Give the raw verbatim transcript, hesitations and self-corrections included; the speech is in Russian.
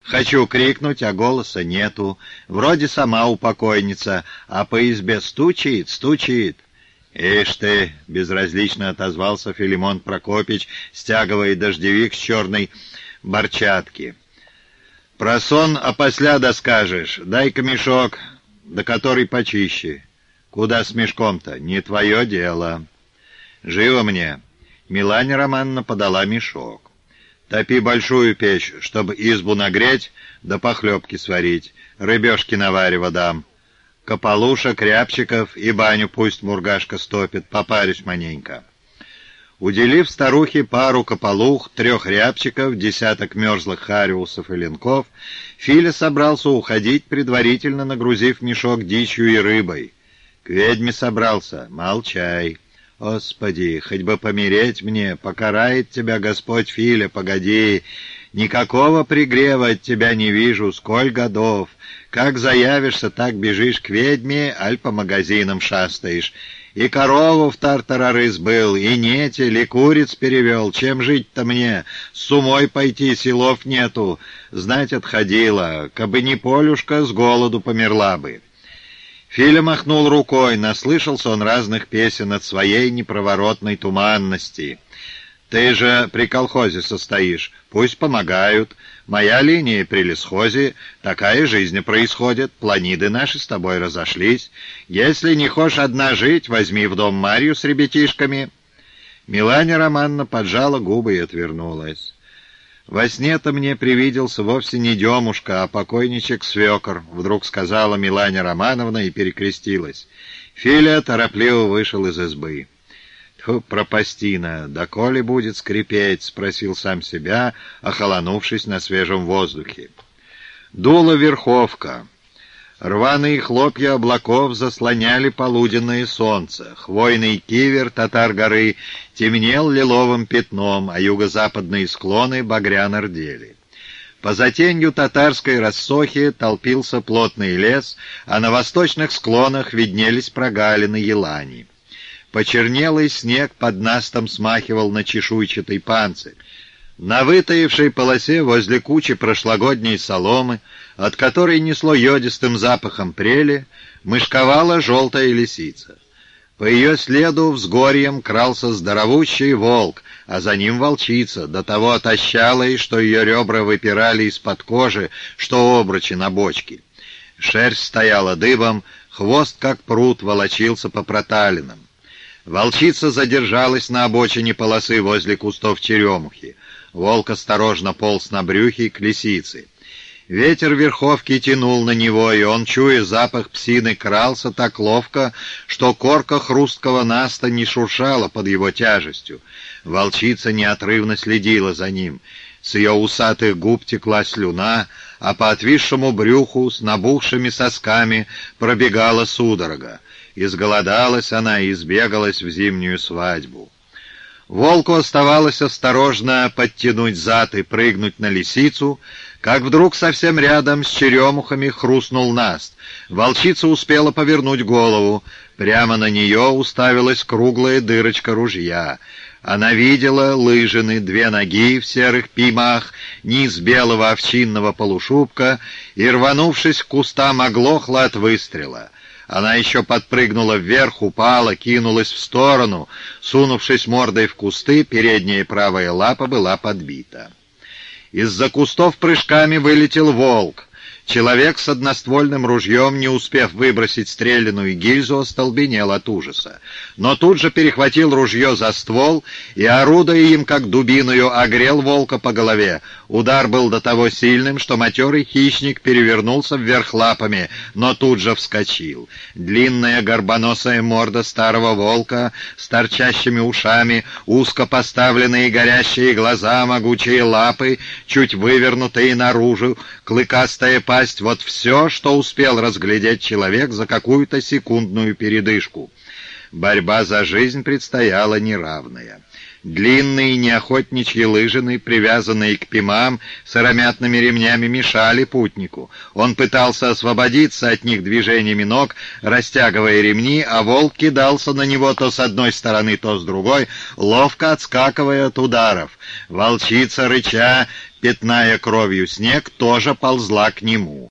Хочу крикнуть, а голоса нету. Вроде сама упокойница, а по избе стучит, стучит. «Ишь ты!» — безразлично отозвался Филимон Прокопич, стягивая дождевик с черной борчатки. «Про сон опосля доскажешь. Дай-ка мешок, да который почище. Куда с мешком-то? Не твое дело». «Живо мне!» Милане Романовна подала мешок. «Топи большую печь, чтобы избу нагреть, да похлебки сварить. Рыбешки на варево дам. Кополушек, рябчиков и баню пусть Мургашка стопит, попаришь маненько». Уделив старухе пару кополух, трех рябчиков, десяток мерзлых хариусов и ленков, Филя собрался уходить, предварительно нагрузив мешок дичью и рыбой. К ведьме собрался. Молчай. Господи, хоть бы помереть мне, покарает тебя Господь, Филя, погоди. Никакого пригрева от тебя не вижу, сколь годов. Как заявишься, так бежишь к ведьме, аль по магазинам шастаешь. И корову в тартарары сбыл, и нетель, и куриц перевел. Чем жить-то мне? С умой пойти, силов нету. Знать отходила, кабы не Полюшка, с голоду померла бы. Филя махнул рукой, наслышался он разных песен от своей непроворотной туманности. «Ты же при колхозе состоишь, пусть помогают. Моя линия при лесхозе, такая жизнь происходит, планиды наши с тобой разошлись. Если не хочешь одна жить, возьми в дом Марью с ребятишками». Милане Романовна поджала губы и отвернулась. «Во сне-то мне привиделся вовсе не Демушка, а покойничек-свекор», — вдруг сказала Милане Романовна и перекрестилась. Филя торопливо вышел из избы. «Тьфу, пропастина, доколе будет скрипеть?» — спросил сам себя, охолонувшись на свежем воздухе. Дула верховка. Рваные хлопья облаков заслоняли полуденное солнце. Хвойный кивер Татар-горы темнел лиловым пятном, а юго-западные склоны багряно рдели. По затенью татарской рассохи толпился плотный лес, а на восточных склонах виднелись прогалины елани. Почернелый снег под настом смахивал на чешуйчатый панцирь. На вытаившей полосе возле кучи прошлогодней соломы, от которой несло йодистым запахом прели, мышковала желтая лисица. По ее следу взгорьем крался здоровущий волк, а за ним волчица, до того отощалая, что ее ребра выпирали из-под кожи, что обручи на бочке. Шерсть стояла дыбом, хвост, как пруд, волочился по проталинам. Волчица задержалась на обочине полосы возле кустов черемухи. Волк осторожно полз на брюхе к лисице. Ветер верховки тянул на него, и он, чуя запах псины, крался так ловко, что корка хрусткого наста не шуршала под его тяжестью. Волчица неотрывно следила за ним. С ее усатых губ текла слюна, а по отвисшему брюху с набухшими сосками пробегала судорога. Изголодалась она и избегалась в зимнюю свадьбу. Волку оставалось осторожно подтянуть зад и прыгнуть на лисицу, как вдруг совсем рядом с черемухами хрустнул наст. Волчица успела повернуть голову. Прямо на нее уставилась круглая дырочка ружья. Она видела лыжины, две ноги в серых пимах, низ белого овчинного полушубка и, рванувшись к кустам, оглохла от выстрела. Она еще подпрыгнула вверх, упала, кинулась в сторону. Сунувшись мордой в кусты, передняя правая лапа была подбита. Из-за кустов прыжками вылетел волк. Человек с одноствольным ружьем, не успев выбросить стреляную гильзу, остолбенел от ужаса. Но тут же перехватил ружье за ствол и, орудуя им как дубиною, огрел волка по голове. Удар был до того сильным, что матерый хищник перевернулся вверх лапами, но тут же вскочил. Длинная горбоносая морда старого волка с торчащими ушами, узко поставленные горящие глаза, могучие лапы, чуть вывернутые наружу, клыкастая пасть — вот все, что успел разглядеть человек за какую-то секундную передышку. Борьба за жизнь предстояла неравная. Длинные неохотничьи лыжины, привязанные к пимам сыромятными ремнями, мешали путнику. Он пытался освободиться от них движениями ног, растягивая ремни, а волк кидался на него то с одной стороны, то с другой, ловко отскакивая от ударов. Волчица, рыча, пятная кровью снег, тоже ползла к нему.